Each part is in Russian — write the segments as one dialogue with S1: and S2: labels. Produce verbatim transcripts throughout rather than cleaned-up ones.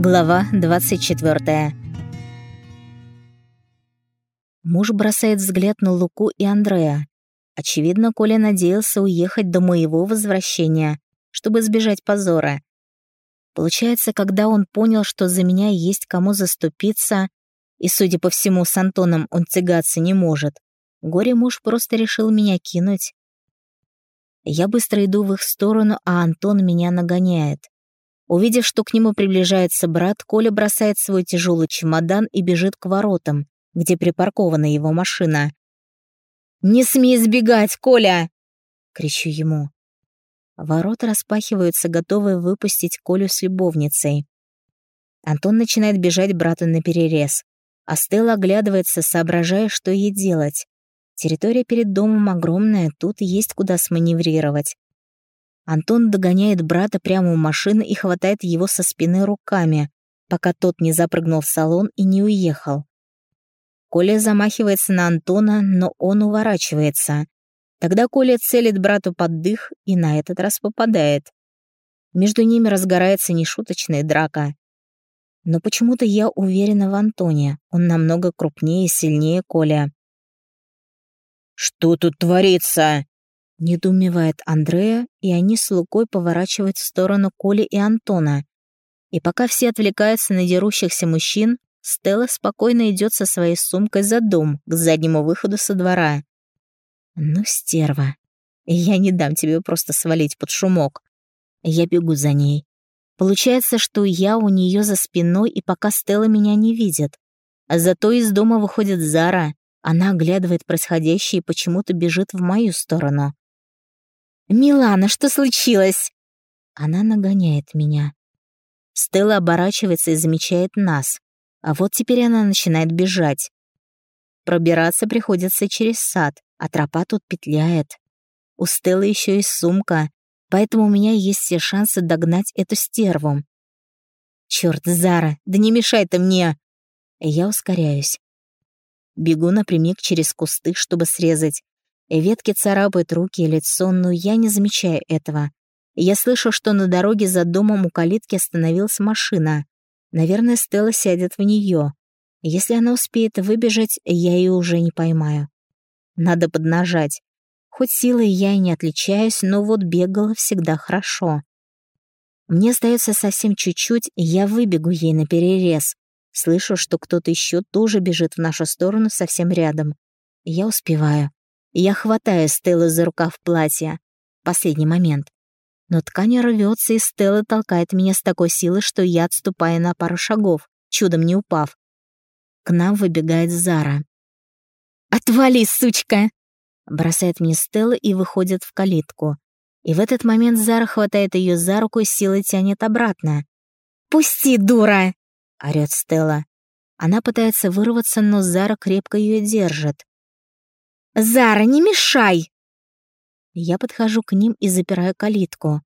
S1: Глава двадцать четвёртая. Муж бросает взгляд на Луку и Андрея. Очевидно, Коля надеялся уехать до моего возвращения, чтобы избежать позора. Получается, когда он понял, что за меня есть кому заступиться, и, судя по всему, с Антоном он тягаться не может, горе-муж просто решил меня кинуть. Я быстро иду в их сторону, а Антон меня нагоняет. Увидев, что к нему приближается брат, Коля бросает свой тяжелый чемодан и бежит к воротам, где припаркована его машина. «Не смей сбегать, Коля!» — кричу ему. Ворота распахиваются, готовые выпустить Колю с любовницей. Антон начинает бежать брату наперерез, а Стелла оглядывается, соображая, что ей делать. Территория перед домом огромная, тут есть куда сманеврировать. Антон догоняет брата прямо у машины и хватает его со спины руками, пока тот не запрыгнул в салон и не уехал. Коля замахивается на Антона, но он уворачивается. Тогда Коля целит брату под дых и на этот раз попадает. Между ними разгорается нешуточная драка. Но почему-то я уверена в Антоне. Он намного крупнее и сильнее Коля.
S2: «Что тут творится?»
S1: — недоумевает Андрея, и они с Лукой поворачивают в сторону Коли и Антона. И пока все отвлекаются на дерущихся мужчин, Стелла спокойно идет со своей сумкой за дом, к заднему выходу со двора. «Ну, стерва, я не дам тебе просто свалить под шумок». Я бегу за ней. Получается, что я у нее за спиной, и пока Стелла меня не видит. А зато из дома выходит Зара. Она оглядывает происходящее и почему-то бежит в мою сторону. «Милана, что случилось?» Она нагоняет меня. Стелла оборачивается и замечает нас. А вот теперь она начинает бежать. Пробираться приходится через сад, а тропа тут петляет. У Стеллы еще и сумка, поэтому у меня есть все шансы догнать эту стерву. «Чёрт, Зара, да не мешай ты мне!» Я ускоряюсь. Бегу напрямик через кусты, чтобы срезать. Ветки царапают руки и лицо, но я не замечаю этого. Я слышу, что на дороге за домом у калитки остановилась машина. Наверное, Стелла сядет в нее. Если она успеет выбежать, я ее уже не поймаю. Надо поднажать. Хоть силой я и не отличаюсь, но вот бегала всегда хорошо. Мне остается совсем чуть-чуть, и я выбегу ей наперерез. Слышу, что кто-то еще тоже бежит в нашу сторону совсем рядом. Я успеваю. Я хватаю Стеллу за рукав платья. Последний момент. Но ткань рвется, и Стелла толкает меня с такой силой, что я отступаю на пару шагов, чудом не упав. К нам выбегает Зара. «Отвали, сучка!» Бросает мне Стелла и выходит в калитку. И в этот момент Зара хватает ее за руку и силой тянет обратно. «Пусти, дура!» — орёт Стелла. Она пытается вырваться, но Зара крепко ее держит. «Зара, не мешай!» Я подхожу к ним и запираю калитку.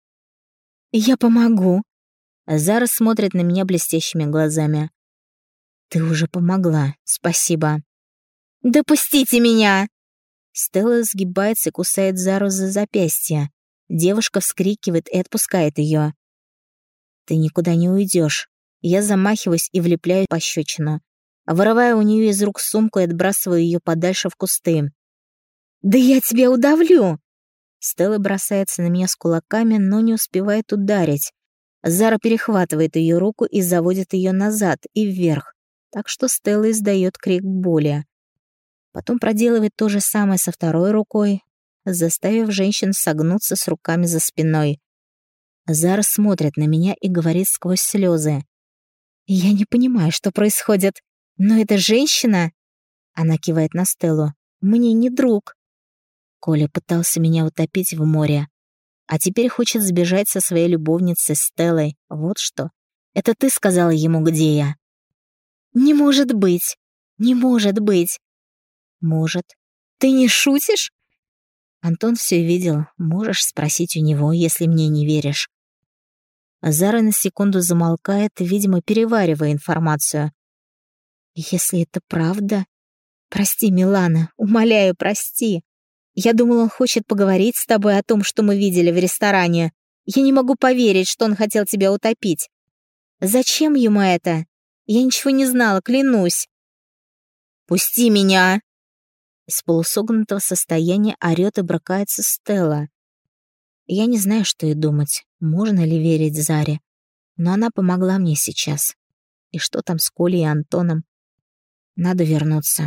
S1: «Я помогу». Зара смотрит на меня блестящими глазами. «Ты уже помогла, спасибо». «Да пустите меня!» Стелла сгибается и кусает Зару за запястье. Девушка вскрикивает и отпускает ее. «Ты никуда не уйдешь». Я замахиваюсь и влепляю пощечину. Вырываю у нее из рук сумку и отбрасываю ее подальше в кусты. «Да я тебя удавлю!» Стелла бросается на меня с кулаками, но не успевает ударить. Зара перехватывает ее руку и заводит ее назад и вверх, так что Стелла издает крик боли. Потом проделывает то же самое со второй рукой, заставив женщин согнуться с руками за спиной. Зара смотрит на меня и говорит сквозь слезы. «Я не понимаю, что происходит, но эта женщина...» Она кивает на Стеллу. «Мне не друг». Коля пытался меня утопить в море, а теперь хочет сбежать со своей любовницей Стеллой. Вот что. Это ты сказала ему, где я? «Не может быть! Не может быть!» «Может. Ты не шутишь?» Антон все видел. Можешь спросить у него, если мне не веришь. Зара на секунду замолкает, видимо, переваривая информацию. «Если это правда... Прости, Милана, умоляю, прости. Я думала, он хочет поговорить с тобой о том, что мы видели в ресторане. Я не могу поверить, что он хотел тебя утопить. Зачем ему это? Я ничего не знала, клянусь.
S2: «Пусти меня!»
S1: Из полусогнутого состояния орёт и брыкается Стелла. Я не знаю, что и думать, можно ли верить Заре, но она помогла мне сейчас. И что там с Колей и Антоном? Надо вернуться.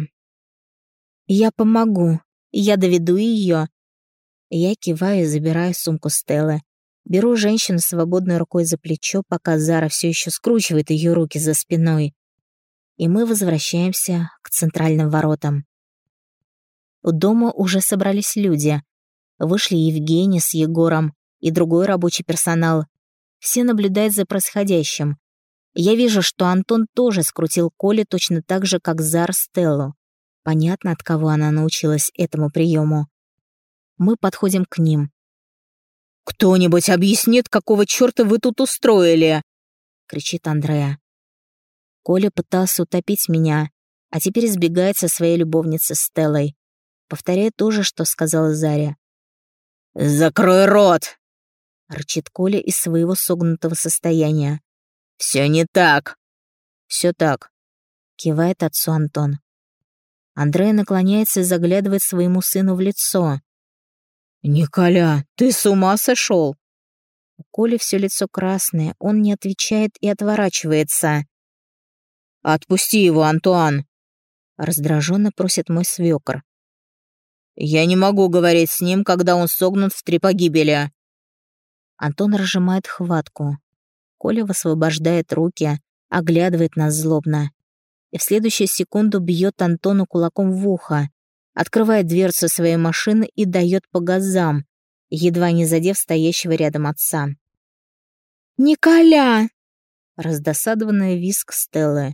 S1: Я помогу, я доведу ее. Я киваю и забираю сумку Стеллы. Беру женщину свободной рукой за плечо, пока Зара все еще скручивает ее руки за спиной. И мы возвращаемся к центральным воротам. У дома уже собрались люди. Вышли Евгений с Егором и другой рабочий персонал. Все наблюдают за происходящим. Я вижу, что Антон тоже скрутил Коле точно так же, как Зар Стеллу. Понятно, от кого она научилась этому приему. Мы подходим к ним.
S2: «Кто-нибудь объяснит, какого чёрта вы тут устроили?»
S1: — кричит Андреа. Коля пытался утопить меня, а теперь избегает со своей любовницей Стеллой. Повторяет то же, что сказала Заря.
S2: «Закрой рот!»
S1: — рычит Коля из своего согнутого состояния.
S2: «Все не так!»
S1: «Все так», — кивает отцу Антон. Андрей наклоняется и заглядывает своему сыну в лицо.
S2: «Николя, ты с ума сошел?»
S1: У Коли все лицо красное, он не отвечает и отворачивается.
S2: «Отпусти его, Антуан!»
S1: — раздраженно просит мой свекор.
S2: «Я не могу говорить с ним, когда он согнут в три погибели».
S1: Антон разжимает хватку. Коля высвобождает руки, оглядывает нас злобно. И в следующую секунду бьет Антону кулаком в ухо, открывает дверцу своей машины и дает по газам, едва не задев стоящего рядом отца. «Николя!» — раздосадованная визг Стеллы.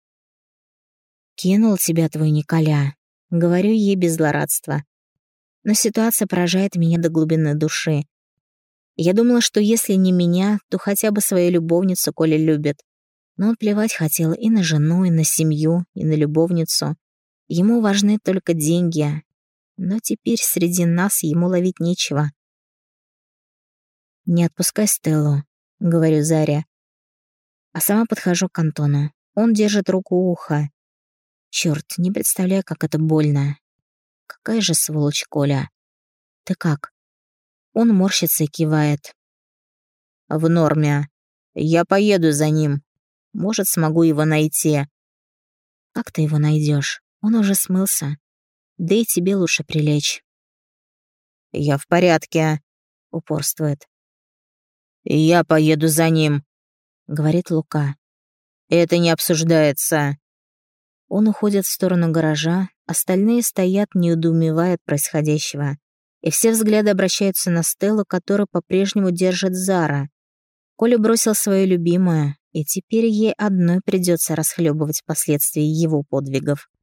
S1: «Кинул тебя твой Николя», — говорю ей без злорадства. Но ситуация поражает меня до глубины души. Я думала, что если не меня, то хотя бы свою любовницу Коля любит. Но он плевать хотел и на жену, и на семью, и на любовницу. Ему важны только деньги. Но теперь среди нас ему ловить нечего. «Не отпускай Стеллу», — говорю Заре. А сама подхожу к Антону. Он держит руку у уха. Чёрт, не представляю, как это больно. Какая же сволочь Коля. Ты как? Он морщится и кивает.
S2: «В норме. Я поеду за ним. Может, смогу его найти».
S1: «Как ты его найдешь? Он уже смылся. Да и тебе лучше прилечь».
S2: «Я в порядке»,
S1: — упорствует.
S2: «Я поеду за ним»,
S1: — говорит Лука.
S2: «Это не обсуждается».
S1: Он уходит в сторону гаража, остальные стоят, недоумевая от происходящего. И все взгляды обращаются на Стеллу, которую по-прежнему держит Зара. Коля бросил свою любимую, и теперь ей одной придется расхлебывать последствия его подвигов.